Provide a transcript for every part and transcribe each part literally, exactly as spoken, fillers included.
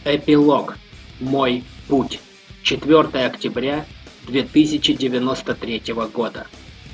Эпилог. Мой путь. четвёртое октября две тысячи девяносто третьего года.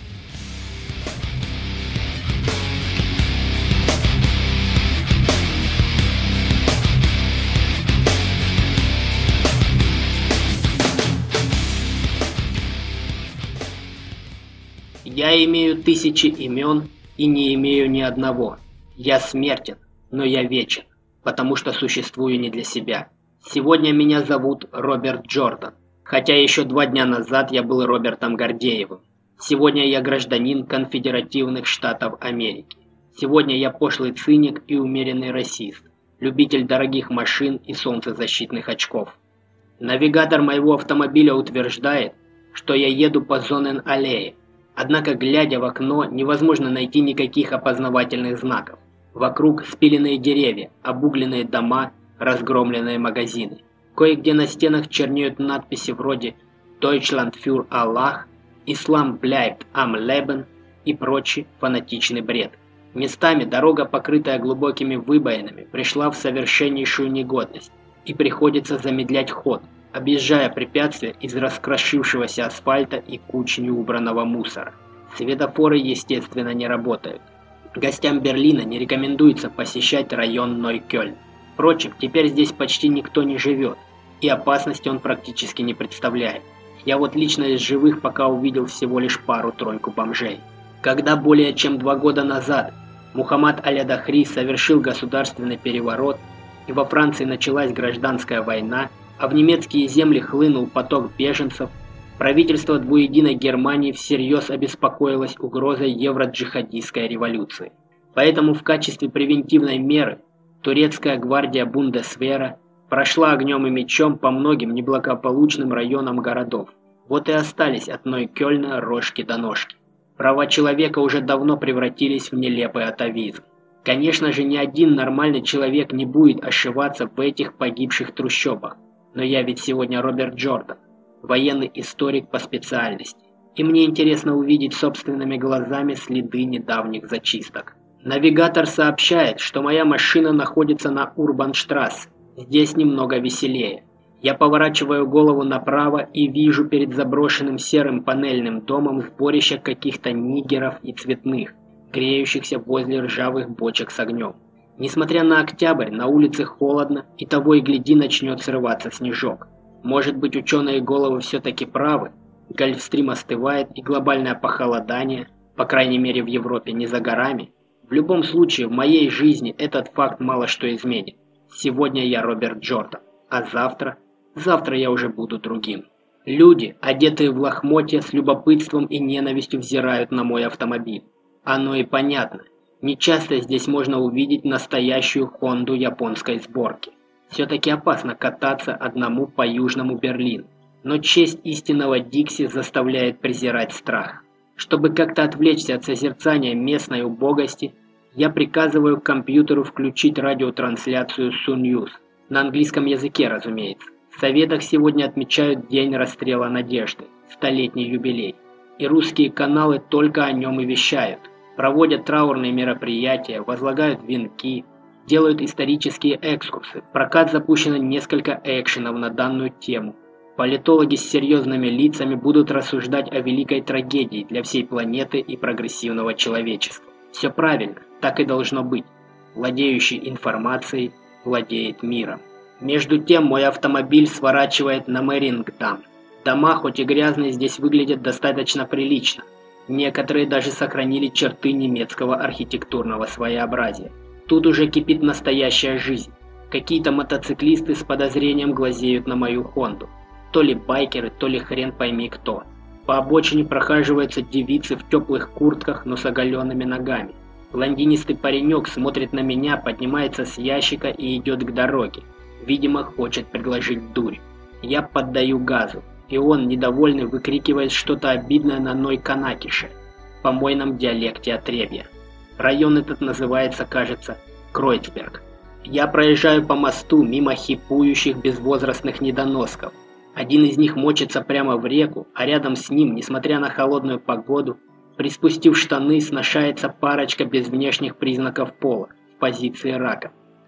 Я имею тысячи имен и не имею ни одного. Я смертен, но я вечен, потому что существую не для себя. Сегодня меня зовут Роберт Джордан, хотя еще два дня назад я был Робертом Гордеевым. Сегодня я гражданин конфедеративных штатов Америки. Сегодня я пошлый циник и умеренный расист, любитель дорогих машин и солнцезащитных очков. Навигатор моего автомобиля утверждает, что я еду по Зоннен-аллее. Однако, глядя в окно, невозможно найти никаких опознавательных знаков. Вокруг спиленные деревья, обугленные дома, разгромленные магазины. Кое-где на стенах чернеют надписи вроде «Deutschland für Allah», «Ислам bleibt am Leben» и прочий фанатичный бред. Местами дорога, покрытая глубокими выбоинами, пришла в совершеннейшую негодность, и приходится замедлять ход, объезжая препятствия из раскрошившегося асфальта и куч неубранного мусора. Светофоры, естественно, не работают. Гостям Берлина не рекомендуется посещать район Нойкёльн. Впрочем, теперь здесь почти никто не живет, и опасности он практически не представляет. Я вот лично из живых пока увидел всего лишь пару-тройку бомжей. Когда более чем два года назад Мухаммад Аль-Адахри совершил государственный переворот, и во Франции началась гражданская война, а в немецкие земли хлынул поток беженцев, правительство двуединой Германии всерьез обеспокоилось угрозой евро-джихадистской революции. Поэтому в качестве превентивной меры турецкая гвардия Бундесвера прошла огнем и мечом по многим неблагополучным районам городов. Вот и остались от Нойкёльна рожки до ножки. Права человека уже давно превратились в нелепый атавизм. Конечно же, ни один нормальный человек не будет ошиваться в этих погибших трущобах. Но я ведь сегодня Роберт Джордан, военный историк по специальности, и мне интересно увидеть собственными глазами следы недавних зачисток. Навигатор сообщает, что моя машина находится на Урбанштрассе. Здесь немного веселее. Я поворачиваю голову направо и вижу перед заброшенным серым панельным домом сборище каких-то нигеров и цветных, греющихся возле ржавых бочек с огнем. Несмотря на октябрь, на улице холодно, и того и гляди начнет срываться снежок. Может быть, ученые головы все-таки правы, Гольфстрим остывает и глобальное похолодание, по крайней мере в Европе, не за горами. В любом случае, в моей жизни этот факт мало что изменит. Сегодня я Роберт Джордан, а завтра? Завтра я уже буду другим. Люди, одетые в лохмотья, с любопытством и ненавистью взирают на мой автомобиль. Оно и понятно. Нечасто здесь можно увидеть настоящую Хонду японской сборки. Все-таки опасно кататься одному по южному Берлину. Но честь истинного Дикси заставляет презирать страх. Чтобы как-то отвлечься от созерцания местной убогости, я приказываю компьютеру включить радиотрансляцию Sun News. На английском языке, разумеется. В Советах сегодня отмечают День расстрела Надежды, столетний юбилей. И русские каналы только о нем и вещают. Проводят траурные мероприятия, возлагают венки, делают исторические экскурсы. В прокат запущено несколько экшенов на данную тему. Политологи с серьезными лицами будут рассуждать о великой трагедии для всей планеты и прогрессивного человечества. Все правильно, так и должно быть. Владеющий информацией владеет миром. Между тем мой автомобиль сворачивает на Мэрингдам. Дома, хоть и грязные, здесь выглядят достаточно прилично. Некоторые даже сохранили черты немецкого архитектурного своеобразия. Тут уже кипит настоящая жизнь. Какие-то мотоциклисты с подозрением глазеют на мою Хонду. То ли байкеры, то ли хрен пойми кто. По обочине прохаживаются девицы в теплых куртках, но с оголенными ногами. Блондинистый паренек смотрит на меня, поднимается с ящика и идет к дороге. Видимо, хочет предложить дурь. Я поддаю газу. И он, недовольный, выкрикивает что-то обидное на Нойканакише, помойном диалекте отребья. Район этот называется, кажется, Кройцберг. Я проезжаю по мосту мимо хипующих безвозрастных недоносков. Один из них мочится прямо в реку, а рядом с ним, несмотря на холодную погоду, приспустив штаны, сношается парочка без внешних признаков пола в позиции рака.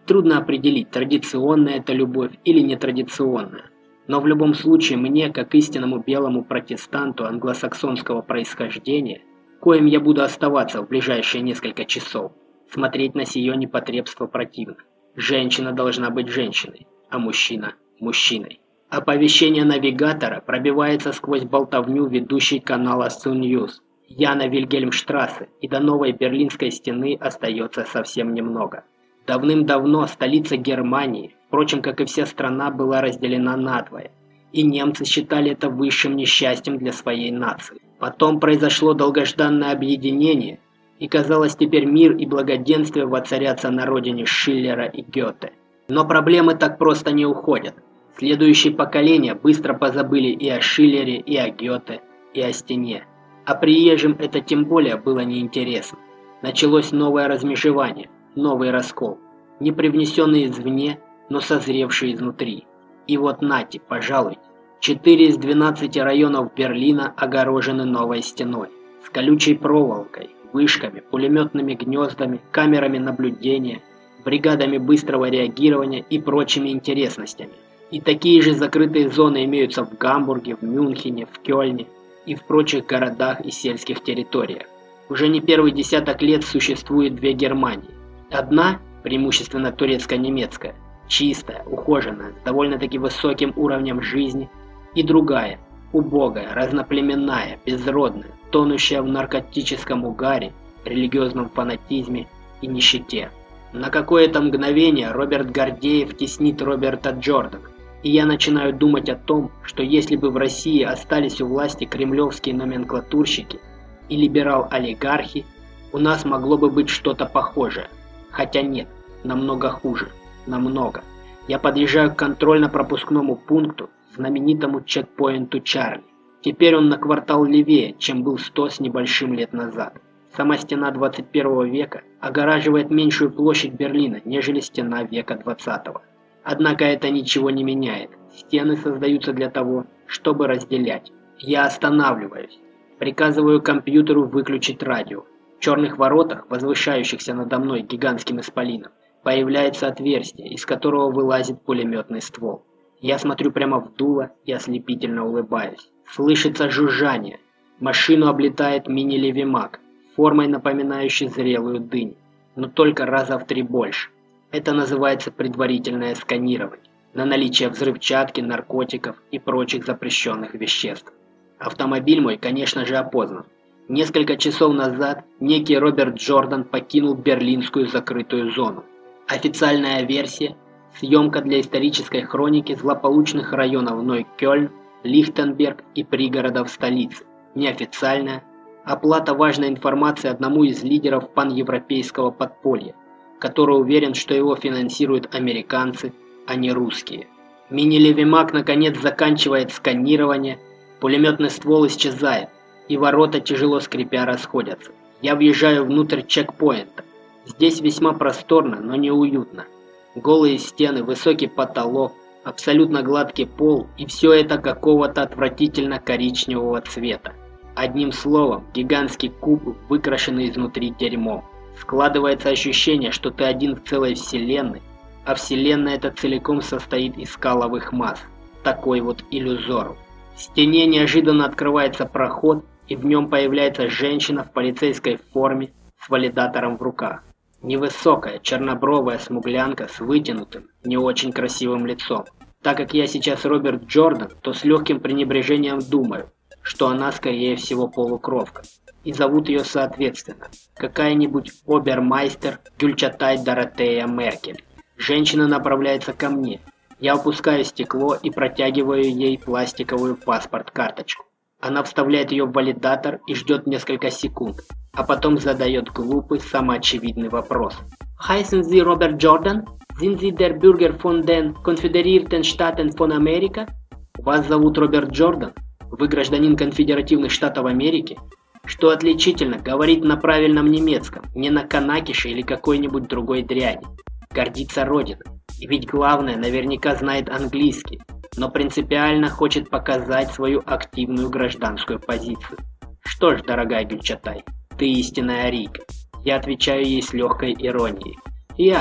Трудно определить, традиционная это любовь или нетрадиционная. Но в любом случае мне, как истинному белому протестанту англосаксонского происхождения, коим я буду оставаться в ближайшие несколько часов, смотреть на сие непотребство противно. Женщина должна быть женщиной, а мужчина – мужчиной. Оповещение навигатора пробивается сквозь болтовню ведущей канала Сун-Ньюс, Яна Вильгельмштрассе, и до новой Берлинской стены остается совсем немного. Давным-давно столица Германии, впрочем, как и вся страна, была разделена надвое, и немцы считали это высшим несчастьем для своей нации. Потом произошло долгожданное объединение, и казалось, теперь мир и благоденствие воцарятся на родине Шиллера и Гёте. Но проблемы так просто не уходят. Следующие поколения быстро позабыли и о Шиллере, и о Гёте, и о стене. А приезжим это тем более было неинтересно. Началось новое размежевание, новый раскол, не привнесенный извне, но созревший изнутри. И вот нате, пожалуйте, четыре из двенадцати районов Берлина огорожены новой стеной, с колючей проволокой, вышками, пулеметными гнездами, камерами наблюдения, бригадами быстрого реагирования и прочими интересностями. И такие же закрытые зоны имеются в Гамбурге, в Мюнхене, в Кёльне и в прочих городах и сельских территориях. Уже не первый десяток лет существует две Германии. Одна, преимущественно турецко-немецкая, чистая, ухоженная, с довольно-таки высоким уровнем жизни, и другая, убогая, разноплеменная, безродная, тонущая в наркотическом угаре, религиозном фанатизме и нищете. На какое-то мгновение Роберт Гордеев теснит Роберта Джордана, и я начинаю думать о том, что если бы в России остались у власти кремлевские номенклатурщики и либерал-олигархи, у нас могло бы быть что-то похожее. Хотя нет, намного хуже, намного. Я подъезжаю к контрольно-пропускному пункту, знаменитому чекпоинту Чарли. Теперь он на квартал левее, чем был сто с небольшим лет назад. Сама стена двадцать первого века огораживает меньшую площадь Берлина, нежели стена века двадцатого. Однако это ничего не меняет. Стены создаются для того, чтобы разделять. Я останавливаюсь. Приказываю компьютеру выключить радио. В черных воротах, возвышающихся надо мной гигантским исполином, появляется отверстие, из которого вылазит пулеметный ствол. Я смотрю прямо в дуло и ослепительно улыбаюсь. Слышится жужжание. Машину облетает мини-левимак, формой напоминающий зрелую дыню, но только раза в три больше. Это называется предварительное сканирование на наличие взрывчатки, наркотиков и прочих запрещенных веществ. Автомобиль мой, конечно же, опознан. Несколько часов назад некий Роберт Джордан покинул берлинскую закрытую зону. Официальная версия – съемка для исторической хроники злополучных районов Нойкёльн, Лихтенберг и пригородов столицы. Неофициальная – оплата важной информации одному из лидеров паневропейского подполья, который уверен, что его финансируют американцы, а не русские. Мини-левимак наконец заканчивает сканирование, пулеметный ствол исчезает, и ворота, тяжело скрипя, расходятся. Я въезжаю внутрь чекпоинта. Здесь весьма просторно, но не уютно. Голые стены, высокий потолок, абсолютно гладкий пол, и все это какого-то отвратительно коричневого цвета. Одним словом, гигантский куб, выкрашенный изнутри дерьмом. Складывается ощущение, что ты один в целой вселенной, а вселенная эта целиком состоит из скаловых масс. Такой вот иллюзор. В стене неожиданно открывается проход, и в нем появляется женщина в полицейской форме с валидатором в руках. Невысокая, чернобровая смуглянка с вытянутым, не очень красивым лицом. Так как я сейчас Роберт Джордан, то с легким пренебрежением думаю, что она скорее всего полукровка. И зовут ее соответственно какая-нибудь обермайстер Гюльчатай Доротея Меркель. Женщина направляется ко мне. Я опускаю стекло и протягиваю ей пластиковую паспорт-карточку. Она вставляет ее в валидатор и ждет несколько секунд, а потом задает глупый, самоочевидный вопрос. «Heißen Sie Robert Jordan? Sind Sie der Bürger von den Konföderierten Staaten von Amerika?» «Вас зовут Роберт Джордан? Вы гражданин Конфедеративных Штатов Америки?» Что отличительно, говорит на правильном немецком, не на канакише или какой-нибудь другой дряни. Гордится Родиной. И ведь главное, наверняка знает английский, но принципиально хочет показать свою активную гражданскую позицию. Что ж, дорогая Гюльчатай, ты истинная арийка. Я отвечаю ей с легкой иронией. Я.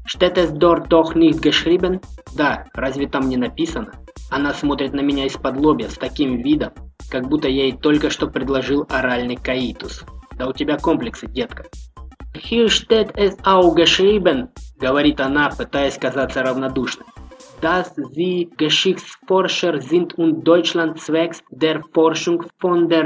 Steht es dort doch nicht geschrieben? Да, разве там не написано? Она смотрит на меня из-под лобья с таким видом, как будто я ей только что предложил оральный каитус. Да у тебя комплексы, детка. Hier steht es auch geschrieben, говорит она, пытаясь казаться равнодушной, dass sie Geschichtsforscher sind und Deutschland zwecks der Forschung von der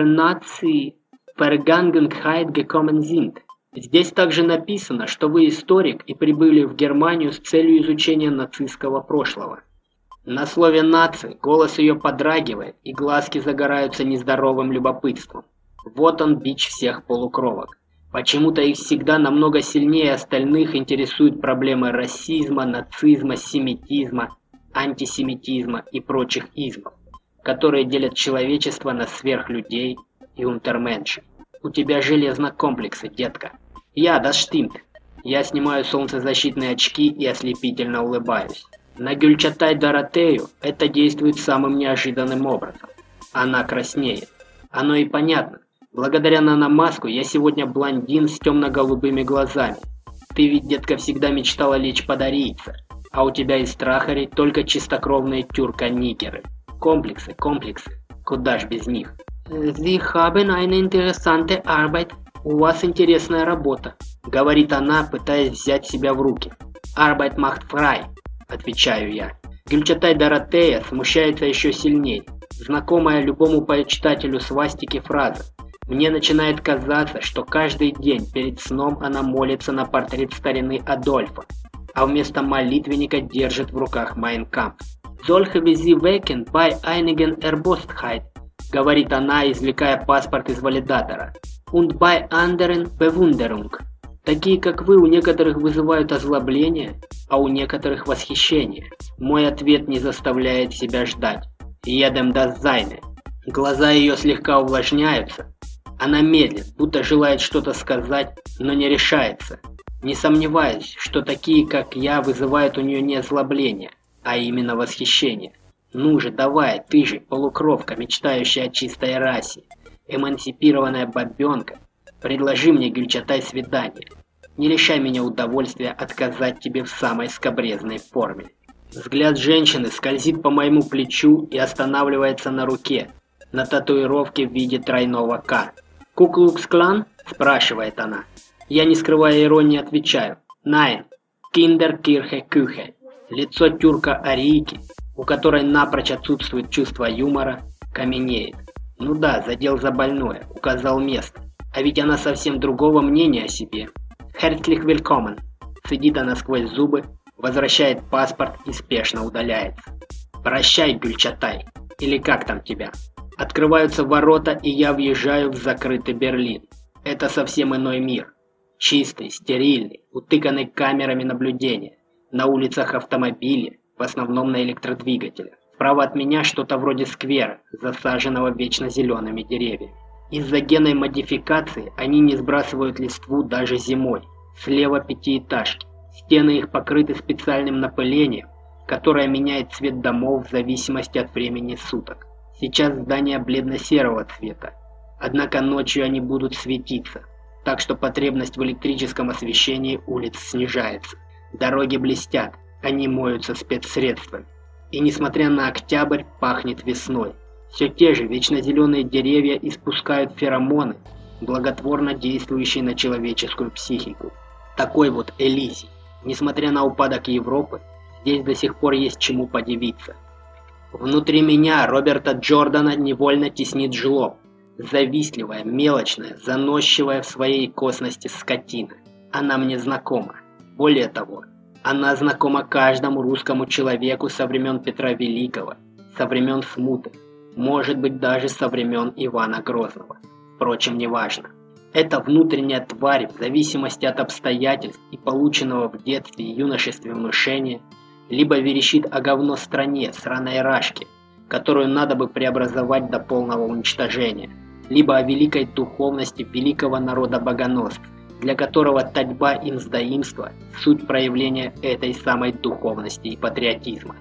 Nazi-Vergangenheit gekommen sind. Здесь также написано, что вы историк и прибыли в Германию с целью изучения нацистского прошлого. На слове «наци» голос ее подрагивает, и глазки загораются нездоровым любопытством. Вот он, бич всех полукровок. Почему-то их всегда намного сильнее остальных интересуют проблемы расизма, нацизма, семитизма, антисемитизма и прочих измов, которые делят человечество на сверхлюдей и унтерменшей. У тебя железно комплексы, детка. Я, das stimmt. Я снимаю солнцезащитные очки и ослепительно улыбаюсь. На Гюльчатай Доротею это действует самым неожиданным образом. Она краснеет. Оно и понятно. Благодаря наномаску я сегодня блондин с темно-голубыми глазами. Ты ведь, детка, всегда мечтала лечь под арийца, а у тебя из трахарей только чистокровные тюрка-нигеры. Комплексы, комплексы. Куда ж без них? Sie haben eine interessante Arbeit. У вас интересная работа, говорит она, пытаясь взять себя в руки. Arbeit macht frei, отвечаю я. Гюльчатай Доротея смущается еще сильнее. Знакомая любому почитателю свастики фраза. Мне начинает казаться, что каждый день перед сном она молится на портрет старины Адольфа, а вместо молитвенника держит в руках Mein Kampf. Solche wie Sie wecken bei einigen Erbostheit, говорит она, извлекая паспорт из валидатора. Und bei anderen Bewunderung. Такие, как вы, у некоторых вызывают озлобление, а у некоторых восхищение. Мой ответ не заставляет себя ждать. Едем das seine. Глаза ее слегка увлажняются. Она медлит, будто желает что-то сказать, но не решается. Не сомневаюсь, что такие, как я, вызывают у нее не озлобление, а именно восхищение. Ну же, давай, ты же, полукровка, мечтающая о чистой расе, эмансипированная бабенка, предложи мне, Гюльчатай, свидание. Не лишай меня удовольствия отказать тебе в самой скабрезной форме. Взгляд женщины скользит по моему плечу и останавливается на руке, на татуировке в виде тройного К. «Ку-клукс-клан?» – спрашивает она. Я, не скрывая иронии, отвечаю. «Nein, Kinderkirche-Küche». Лицо тюрка-арийки, у которой напрочь отсутствует чувство юмора, каменеет. Ну да, задел за больное, указал место. А ведь она совсем другого мнения о себе. «Herzlich willkommen». Цедит она сквозь зубы, возвращает паспорт и спешно удаляется. «Прощай, Гюльчатай». Или как там тебя? Открываются ворота, и я въезжаю в закрытый Берлин. Это совсем иной мир. Чистый, стерильный, утыканный камерами наблюдения. На улицах автомобили, в основном на электродвигателях. Справа от меня что-то вроде сквера, засаженного вечно зелеными деревьями. Из-за генной модификации они не сбрасывают листву даже зимой. Слева пятиэтажки. Стены их покрыты специальным напылением, которое меняет цвет домов в зависимости от времени суток. Сейчас здания бледно-серого цвета, однако ночью они будут светиться, так что потребность в электрическом освещении улиц снижается. Дороги блестят, они моются спецсредствами. И несмотря на октябрь, пахнет весной. Все те же вечно зеленые деревья испускают феромоны, благотворно действующие на человеческую психику. Такой вот Элизий. Несмотря на упадок Европы, здесь до сих пор есть чему подивиться. Внутри меня Роберта Джордана невольно теснит жлоб. Завистливая, мелочная, заносчивая в своей косности скотина. Она мне знакома. Более того, она знакома каждому русскому человеку со времен Петра Великого, со времен Смуты, может быть даже со времен Ивана Грозного. Впрочем, неважно. Эта внутренняя тварь, в зависимости от обстоятельств и полученного в детстве и юношестве внушения, либо верещит о говно стране, сраной рашке, которую надо бы преобразовать до полного уничтожения, либо о великой духовности великого народа богоносцев, для которого татьба и мздоимство – суть проявления этой самой духовности и патриотизма.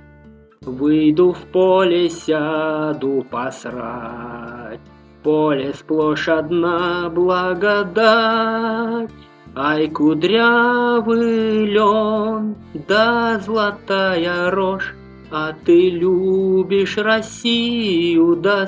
«Выйду в поле, сяду посрать, в поле сплошь одна благодать, Ай, кудрявый лен, да золотая рожь, а ты любишь Россию, да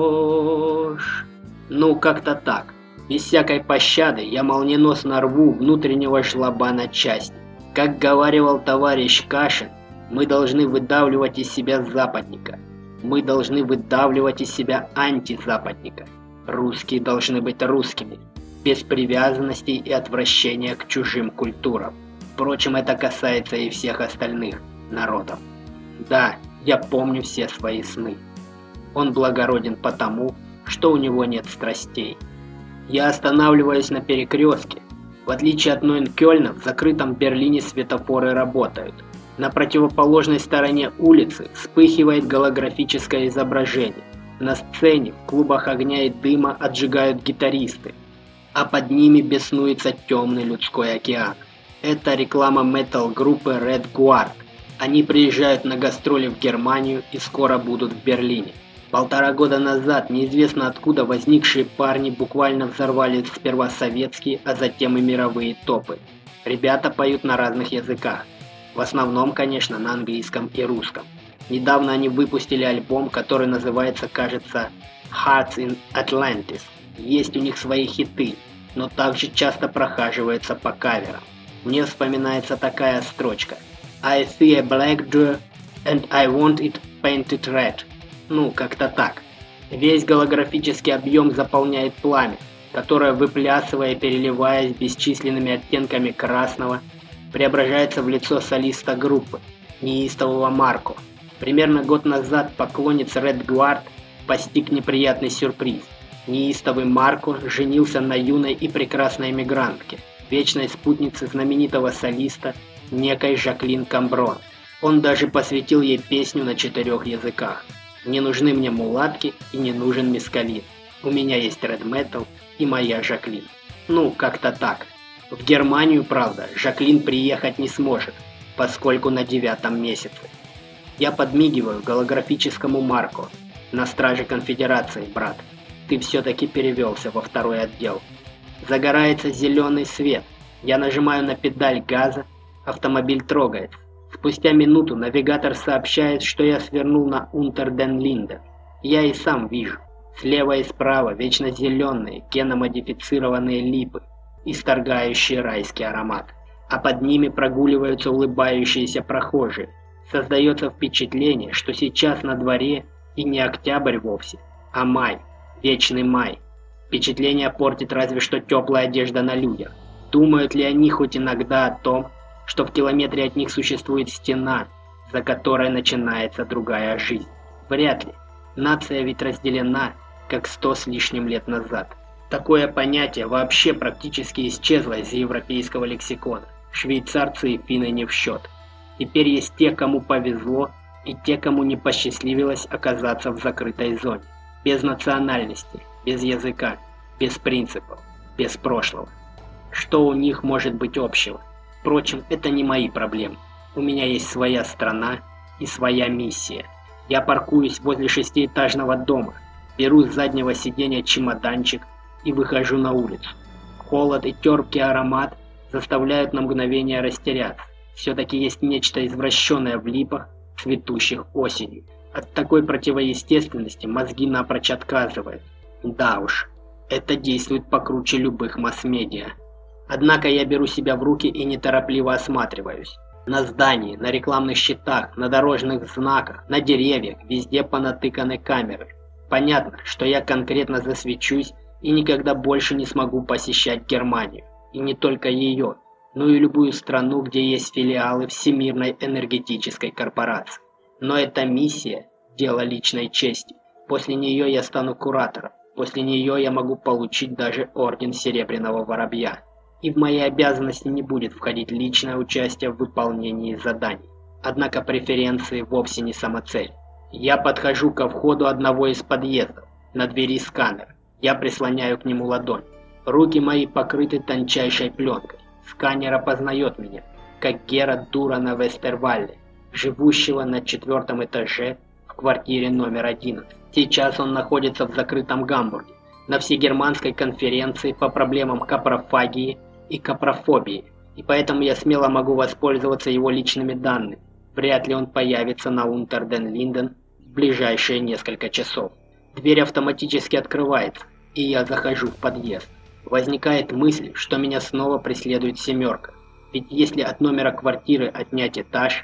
срешь. Ну, как-то так. Без всякой пощады я молниеносно рву внутреннего жлоба на части. Как говаривал товарищ Кашин, мы должны выдавливать из себя западника. Мы должны выдавливать из себя антизападника. Русские должны быть русскими, без привязанностей и отвращения к чужим культурам. Впрочем, это касается и всех остальных народов. Да, я помню все свои сны. Он благороден потому, что у него нет страстей. Я останавливаюсь на перекрестке. В отличие от Нойнкёльна, в закрытом Берлине светофоры работают. На противоположной стороне улицы вспыхивает голографическое изображение. На сцене в клубах огня и дыма отжигают гитаристы, а под ними беснуется темный людской океан. Это реклама метал-группы Red Guard. Они приезжают на гастроли в Германию и скоро будут в Берлине. Полтора года назад неизвестно откуда возникшие парни буквально взорвали сперва советские, а затем и мировые топы. Ребята поют на разных языках. В основном, конечно, на английском и русском. Недавно они выпустили альбом, который называется, кажется, Hearts in Atlantis. Есть у них свои хиты, но также часто прохаживается по каверам. Мне вспоминается такая строчка: I see a black door and I want it painted red. Ну, как-то так. Весь голографический объем заполняет пламя, которое, выплясывая и переливаясь бесчисленными оттенками красного, преображается в лицо солиста группы, неистового Марко. Примерно год назад поклонниц Red Guard постиг неприятный сюрприз. Неистовый Марко женился на юной и прекрасной эмигрантке, вечной спутнице знаменитого солиста, некой Жаклин Камброн. Он даже посвятил ей песню на четырех языках. Не нужны мне мулатки и не нужен мескалин. У меня есть Red Metal и моя Жаклин. Ну, как-то так. В Германию, правда, Жаклин приехать не сможет, поскольку на девятом месяце. Я подмигиваю голографическому Марко. На страже конфедерации, брат. Ты все-таки перевелся во второй отдел. Загорается зеленый свет. Я нажимаю на педаль газа. Автомобиль трогается. Спустя минуту навигатор сообщает, что я свернул на Унтер-ден-Линден. Я и сам вижу. Слева и справа вечно зеленые, геномодифицированные липы, исторгающие райский аромат. А под ними прогуливаются улыбающиеся прохожие. Создается впечатление, что сейчас на дворе и не октябрь вовсе, а май, вечный май. Впечатление портит разве что теплая одежда на людях. Думают ли они хоть иногда о том, что в километре от них существует стена, за которой начинается другая жизнь? Вряд ли. Нация ведь разделена, как сто с лишним лет назад. Такое понятие вообще практически исчезло из европейского лексикона. Швейцарцы и финны не в счет. Теперь есть те, кому повезло, и те, кому не посчастливилось оказаться в закрытой зоне. Без национальности, без языка, без принципов, без прошлого. Что у них может быть общего? Впрочем, это не мои проблемы. У меня есть своя страна и своя миссия. Я паркуюсь возле шестиэтажного дома, беру с заднего сиденья чемоданчик и выхожу на улицу. Холод и терпкий аромат заставляют на мгновение растеряться. Все-таки есть нечто извращенное в липах, цветущих осенью. От такой противоестественности мозги напрочь отказывают. Да уж, это действует покруче любых масс-медиа. Однако я беру себя в руки и неторопливо осматриваюсь. На здании, на рекламных щитах, на дорожных знаках, на деревьях, везде понатыканы камеры. Понятно, что я конкретно засвечусь и никогда больше не смогу посещать Германию. И не только ее, но и любую страну, где есть филиалы Всемирной энергетической корпорации. Но эта миссия – дело личной чести. После нее я стану куратором. После нее я могу получить даже орден Серебряного Воробья. И в мои обязанности не будет входить личное участие в выполнении заданий. Однако преференции вовсе не самоцель. Я подхожу ко входу одного из подъездов. На двери сканер. Я прислоняю к нему ладонь. Руки мои покрыты тончайшей пленкой. Сканер опознает меня, как Гера Дурана Вестервалле, живущего на четвертом этаже в квартире номер одиннадцать. Сейчас он находится в закрытом Гамбурге, на всегерманской конференции по проблемам капрофагии и капрофобии, и поэтому я смело могу воспользоваться его личными данными. Вряд ли он появится на Унтер-ден-Линден в ближайшие несколько часов. Дверь автоматически открывается, и я захожу в подъезд. Возникает мысль, что меня снова преследует семерка. Ведь если от номера квартиры отнять этаж,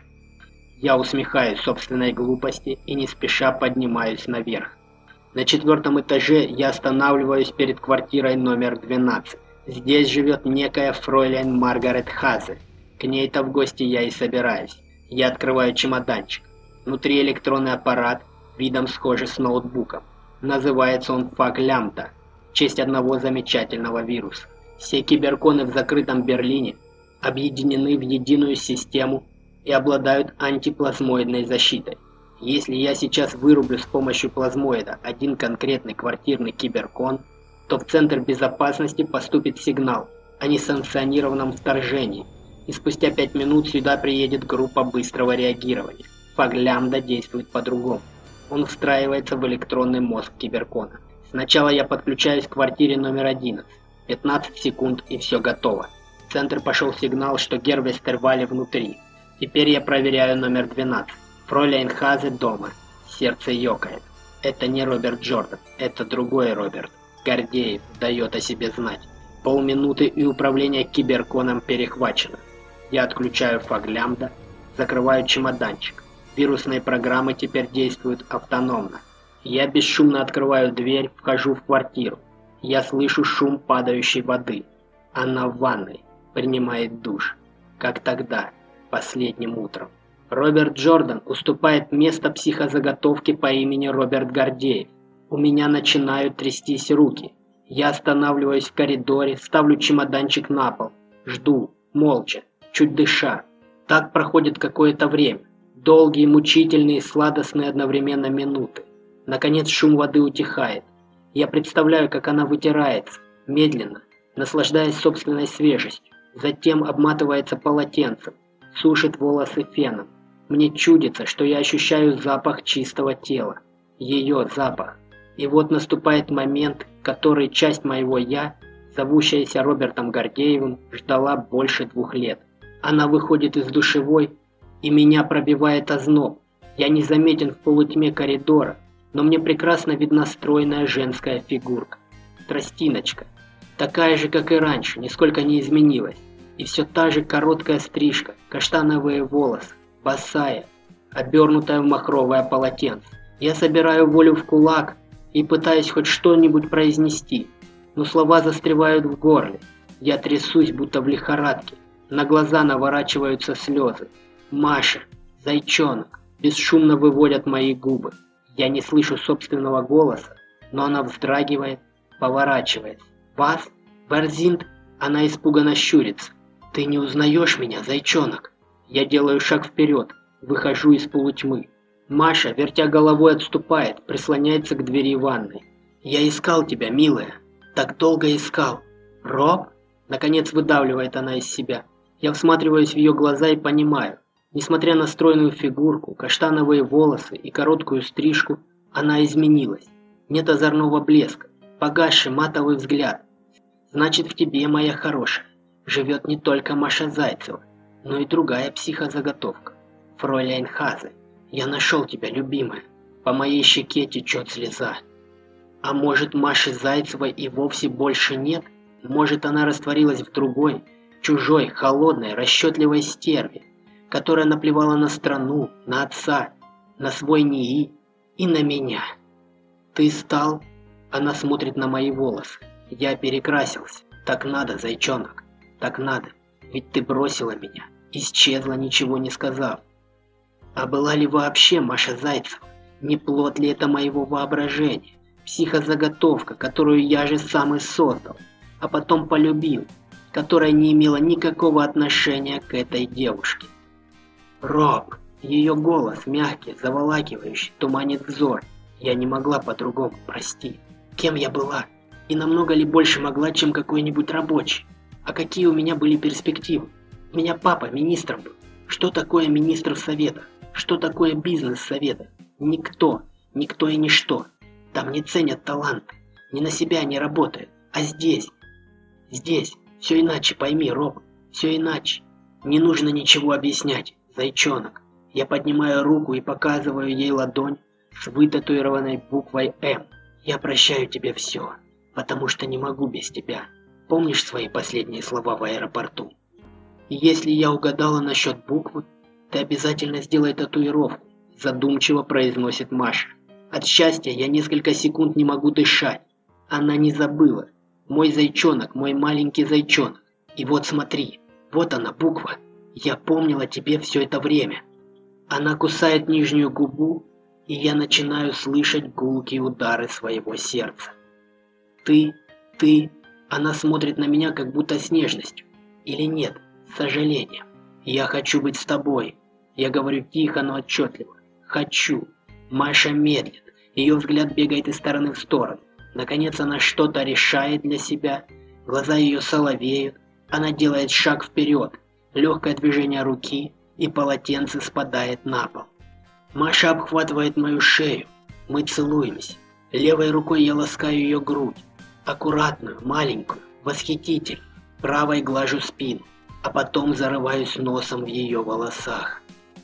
я усмехаюсь собственной глупости и не спеша поднимаюсь наверх. На четвертом этаже я останавливаюсь перед квартирой номер двенадцать. Здесь живет некая фройлен Маргарет Хазе. К ней-то в гости я и собираюсь. Я открываю чемоданчик. Внутри электронный аппарат, видом схожий с ноутбуком. Называется он Фаг-Лямбда, в честь одного замечательного вируса. Все киберконы в закрытом Берлине объединены в единую систему и обладают антиплазмоидной защитой. Если я сейчас вырублю с помощью плазмоида один конкретный квартирный киберкон, то в Центр безопасности поступит сигнал о несанкционированном вторжении, и спустя пять минут сюда приедет группа быстрого реагирования. Фаг-Лямбда действует по-другому. Он встраивается в электронный мозг киберкона. Сначала я подключаюсь к квартире номер одиннадцать. пятнадцать секунд и все готово. В центр пошел сигнал, что Герр Вестервале внутри. Теперь я проверяю номер двенадцать. Фройлен Хазе дома. Сердце ёкает. Это не Роберт Джордан, это другой Роберт. Гордеев дает о себе знать. Полминуты и управление киберконом перехвачено. Я отключаю Фаг-Лямбда, закрываю чемоданчик. Вирусные программы теперь действуют автономно. Я бесшумно открываю дверь, вхожу в квартиру. Я слышу шум падающей воды. Она в ванной, принимает душ. Как тогда, последним утром. Роберт Джордан уступает место психозаготовке по имени Роберт Гордеев. У меня начинают трястись руки. Я останавливаюсь в коридоре, ставлю чемоданчик на пол. Жду, молча, чуть дыша. Так проходит какое-то время. Долгие, мучительные, сладостные одновременно минуты. Наконец шум воды утихает. Я представляю, как она вытирается, медленно, наслаждаясь собственной свежестью. Затем обматывается полотенцем, сушит волосы феном. Мне чудится, что я ощущаю запах чистого тела. Ее запах. И вот наступает момент, который часть моего «я», зовущаяся Робертом Гордеевым, ждала больше двух лет. Она выходит из душевой, и меня пробивает озноб. Я незаметен в полутьме коридора, но мне прекрасно видна стройная женская фигурка. Тростиночка. Такая же, как и раньше, нисколько не изменилась. И все та же короткая стрижка, каштановые волосы, босая, обернутая в махровое полотенце. Я собираю волю в кулак и пытаюсь хоть что-нибудь произнести, но слова застревают в горле. Я трясусь, будто в лихорадке. На глаза наворачиваются слезы. Маша, зайчонок, бесшумно выводят мои губы. Я не слышу собственного голоса, но она вздрагивает, поворачивается. «Вас? Верзинт?» Она испуганно щурится. «Ты не узнаешь меня, зайчонок?» Я делаю шаг вперед, выхожу из полутьмы. Маша, вертя головой, отступает, прислоняется к двери ванной. «Я искал тебя, милая. Так долго искал. Роб?» Наконец выдавливает она из себя. Я всматриваюсь в ее глаза и понимаю. Несмотря на стройную фигурку, каштановые волосы и короткую стрижку, она изменилась. Нет озорного блеска, погасший матовый взгляд. Значит, в тебе, моя хорошая, живет не только Маша Зайцева, но и другая психозаготовка. Фройлен Хазе, я нашел тебя, любимая. По моей щеке течет слеза. А может, Маши Зайцевой и вовсе больше нет? Может, она растворилась в другой, чужой, холодной, расчетливой стерве, которая наплевала на страну, на отца, на свой НИИ и на меня. Ты стал... Она смотрит на мои волосы. Я перекрасился. Так надо, зайчонок. Так надо. Ведь ты бросила меня. Исчезла, ничего не сказав. А была ли вообще Маша Зайцева? Не плод ли это моего воображения? Психозаготовка, которую я же сам и создал, а потом полюбил, которая не имела никакого отношения к этой девушке. Роб, ее голос мягкий, заволакивающий, туманит взор. Я не могла по-другому, прости. Кем я была? И намного ли больше могла, чем какой-нибудь рабочий? А какие у меня были перспективы? У меня папа министром был. Что такое министр совета? Что такое бизнес совета? Никто, никто и ничто. Там не ценят таланты, ни на себя не работают. А здесь, здесь Все иначе, пойми, Роб, все иначе. Не нужно ничего объяснять, зайчонок. Я поднимаю руку и показываю ей ладонь с вытатуированной буквой «М». Я прощаю тебе все, потому что не могу без тебя. Помнишь свои последние слова в аэропорту? И если я угадала насчет буквы, ты обязательно сделай татуировку, задумчиво произносит Маша. От счастья я несколько секунд не могу дышать. Она не забыла. Мой зайчонок, мой маленький зайчонок. И вот смотри, вот она буква. Я помнила тебе все это время. Она кусает нижнюю губу, и я начинаю слышать гулкие удары своего сердца. Ты, ты... Она смотрит на меня как будто с нежностью. Или нет, с сожалением. Я хочу быть с тобой. Я говорю тихо, но отчетливо. Хочу. Маша медлит. Ее взгляд бегает из стороны в сторону. Наконец она что-то решает для себя. Глаза ее соловеют. Она делает шаг вперед. Легкое движение руки, и полотенце спадает на пол. Маша обхватывает мою шею. Мы целуемся. Левой рукой я ласкаю ее грудь. Аккуратную, маленькую, восхитительную. Правой глажу спину, а потом зарываюсь носом в ее волосах.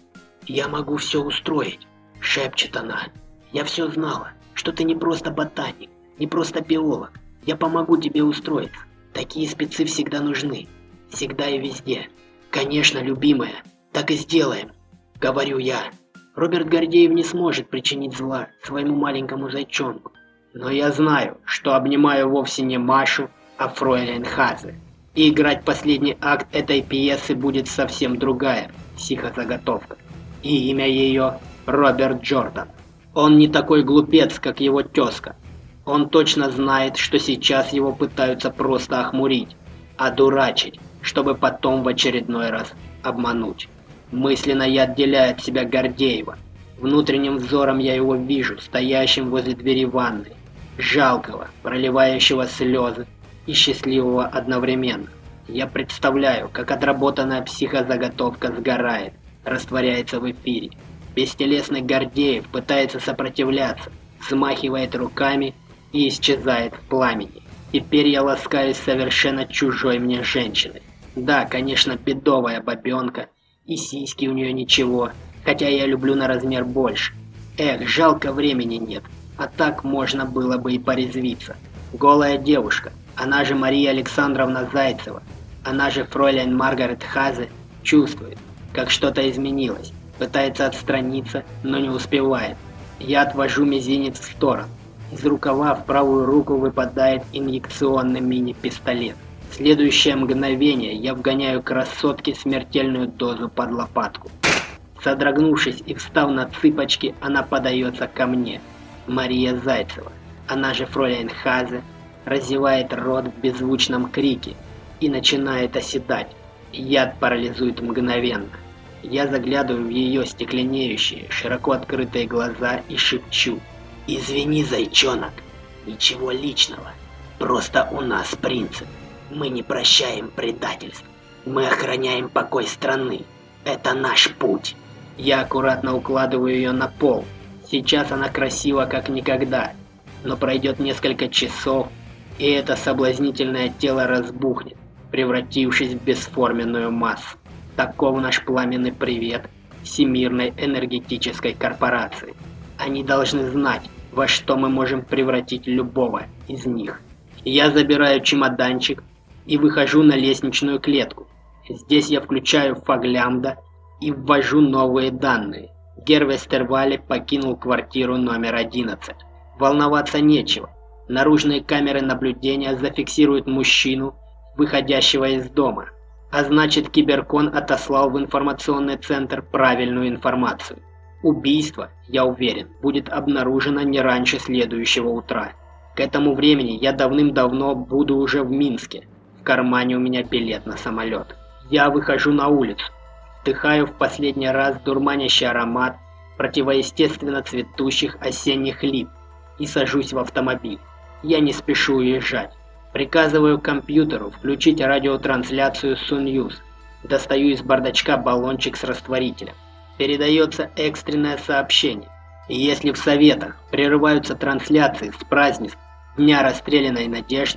«Я могу все устроить», — шепчет она. «Я все знала, что ты не просто ботаник, не просто биолог. Я помогу тебе устроиться. Такие спецы всегда нужны. Всегда и везде. Конечно, любимая, так и сделаем», — говорю я. Роберт Гордеев не сможет причинить зла своему маленькому зайчонку. Но я знаю, что обнимаю вовсе не Машу, а фройлен Хазе. И играть последний акт этой пьесы будет совсем другая психозаготовка. И имя ее Роберт Джордан. Он не такой глупец, как его тезка. Он точно знает, что сейчас его пытаются просто охмурить, одурачить, чтобы потом в очередной раз обмануть. Мысленно я отделяю от себя Гордеева. Внутренним взором я его вижу, стоящим возле двери ванной, жалкого, проливающего слезы и счастливого одновременно. Я представляю, как отработанная психозаготовка сгорает, растворяется в эфире. Бестелесный Гордеев пытается сопротивляться, взмахивает руками и исчезает в пламени. Теперь я ласкаюсь совершенно чужой мне женщиной. Да, конечно, бедовая бабенка, и сиськи у нее ничего, хотя я люблю на размер больше. Эх, жалко, времени нет, а так можно было бы и порезвиться. Голая девушка, она же Мария Александровна Зайцева, она же фройлен Маргарет Хазе, чувствует, как что-то изменилось, пытается отстраниться, но не успевает. Я отвожу мизинец в сторону. Из рукава в правую руку выпадает инъекционный мини-пистолет. В следующее мгновение я вгоняю красотке смертельную дозу под лопатку. Содрогнувшись и встав на цыпочки, она подается ко мне. Мария Зайцева, она же фройлен Хазе, разевает рот в беззвучном крике и начинает оседать. Яд парализует мгновенно. Я заглядываю в ее стекленеющие, широко открытые глаза и шепчу: «Извини, зайчонок, ничего личного, просто у нас принцип. Мы не прощаем предательств. Мы охраняем покой страны. Это наш путь». Я аккуратно укладываю ее на пол. Сейчас она красива как никогда. Но пройдет несколько часов, и это соблазнительное тело разбухнет, превратившись в бесформенную массу. Таков наш пламенный привет Всемирной энергетической корпорации. Они должны знать, во что мы можем превратить любого из них. Я забираю чемоданчик и выхожу на лестничную клетку. Здесь я включаю фаг лямбда и ввожу новые данные. Гер Вестервале покинул квартиру номер одиннадцать. Волноваться нечего. Наружные камеры наблюдения зафиксируют мужчину, выходящего из дома. А значит, Киберкон отослал в информационный центр правильную информацию. Убийство, я уверен, будет обнаружено не раньше следующего утра. К этому времени я давным-давно буду уже в Минске. В кармане у меня билет на самолет. Я выхожу на улицу. Вдыхаю в последний раз дурманящий аромат противоестественно цветущих осенних лип и сажусь в автомобиль. Я не спешу уезжать. Приказываю компьютеру включить радиотрансляцию Суньюз. Достаю из бардачка баллончик с растворителем. Передается экстренное сообщение. И если в Советах прерываются трансляции с празднеств Дня расстрелянной надежды,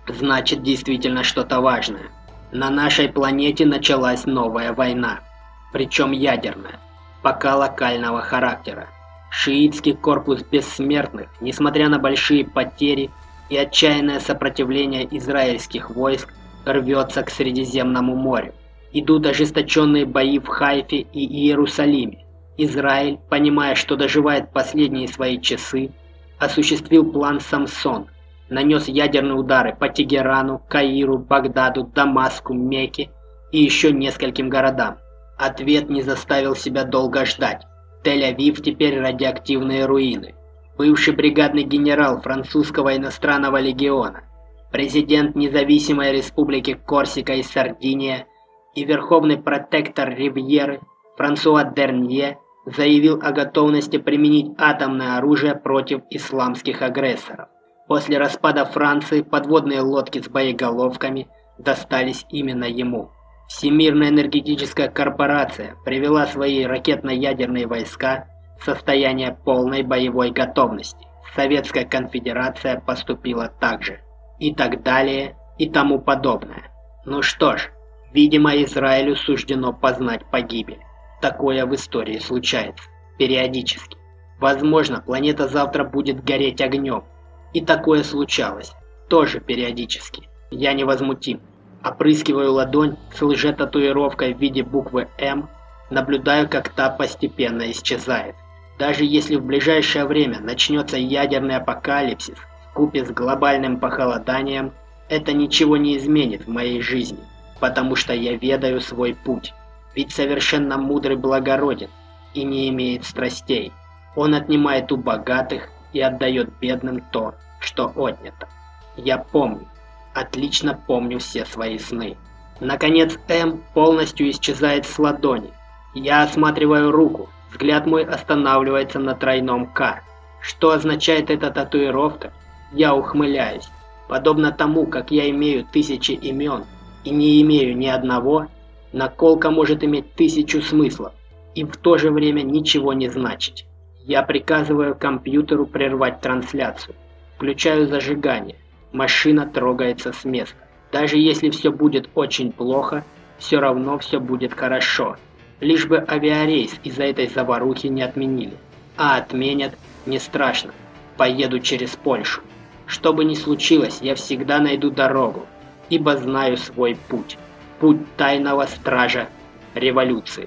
Значит, действительно что-то важное. На нашей планете началась новая война, причем ядерная, пока локального характера. Шиитский корпус бессмертных, несмотря на большие потери и отчаянное сопротивление израильских войск, рвется к Средиземному морю. Идут ожесточенные бои в Хайфе и Иерусалиме. Израиль, понимая, что доживает последние свои часы, осуществил план Самсон. Нанес ядерные удары по Тегерану, Каиру, Багдаду, Дамаску, Мекке и еще нескольким городам. Ответ не заставил себя долго ждать. Тель-Авив теперь радиоактивные руины. Бывший бригадный генерал французского иностранного легиона, президент независимой республики Корсика и Сардиния и верховный протектор Ривьеры Франсуа Дернье заявил о готовности применить атомное оружие против исламских агрессоров. После распада Франции подводные лодки с боеголовками достались именно ему. Всемирная энергетическая корпорация привела свои ракетно-ядерные войска в состояние полной боевой готовности. Советская Конфедерация поступила так же. И так далее, и тому подобное. Ну что ж, видимо, Израилю суждено познать погибель. Такое в истории случается. Периодически. Возможно, планета завтра будет гореть огнем. И такое случалось. Тоже периодически. Я невозмутим. Опрыскиваю ладонь с лжетатуировкой в виде буквы «М», наблюдаю, как та постепенно исчезает. Даже если в ближайшее время начнется ядерный апокалипсис вкупе с глобальным похолоданием, это ничего не изменит в моей жизни, потому что я ведаю свой путь. Ведь совершенно мудрый благороден и не имеет страстей. Он отнимает у богатых и отдает бедным то, что отнято. Я помню. Отлично помню все свои сны. Наконец М полностью исчезает с ладони. Я осматриваю руку. Взгляд мой останавливается на тройном К. Что означает эта татуировка? Я ухмыляюсь. Подобно тому, как я имею тысячи имен и не имею ни одного, наколка может иметь тысячу смыслов и в то же время ничего не значить. Я приказываю компьютеру прервать трансляцию. Включаю зажигание. Машина трогается с места. Даже если все будет очень плохо, все равно все будет хорошо. Лишь бы авиарейс из-за этой заварухи не отменили. А отменят, не страшно. Поеду через Польшу. Что бы ни случилось, я всегда найду дорогу, ибо знаю свой путь. Путь тайного стража революции.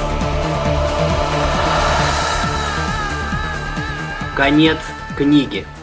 Конец книги.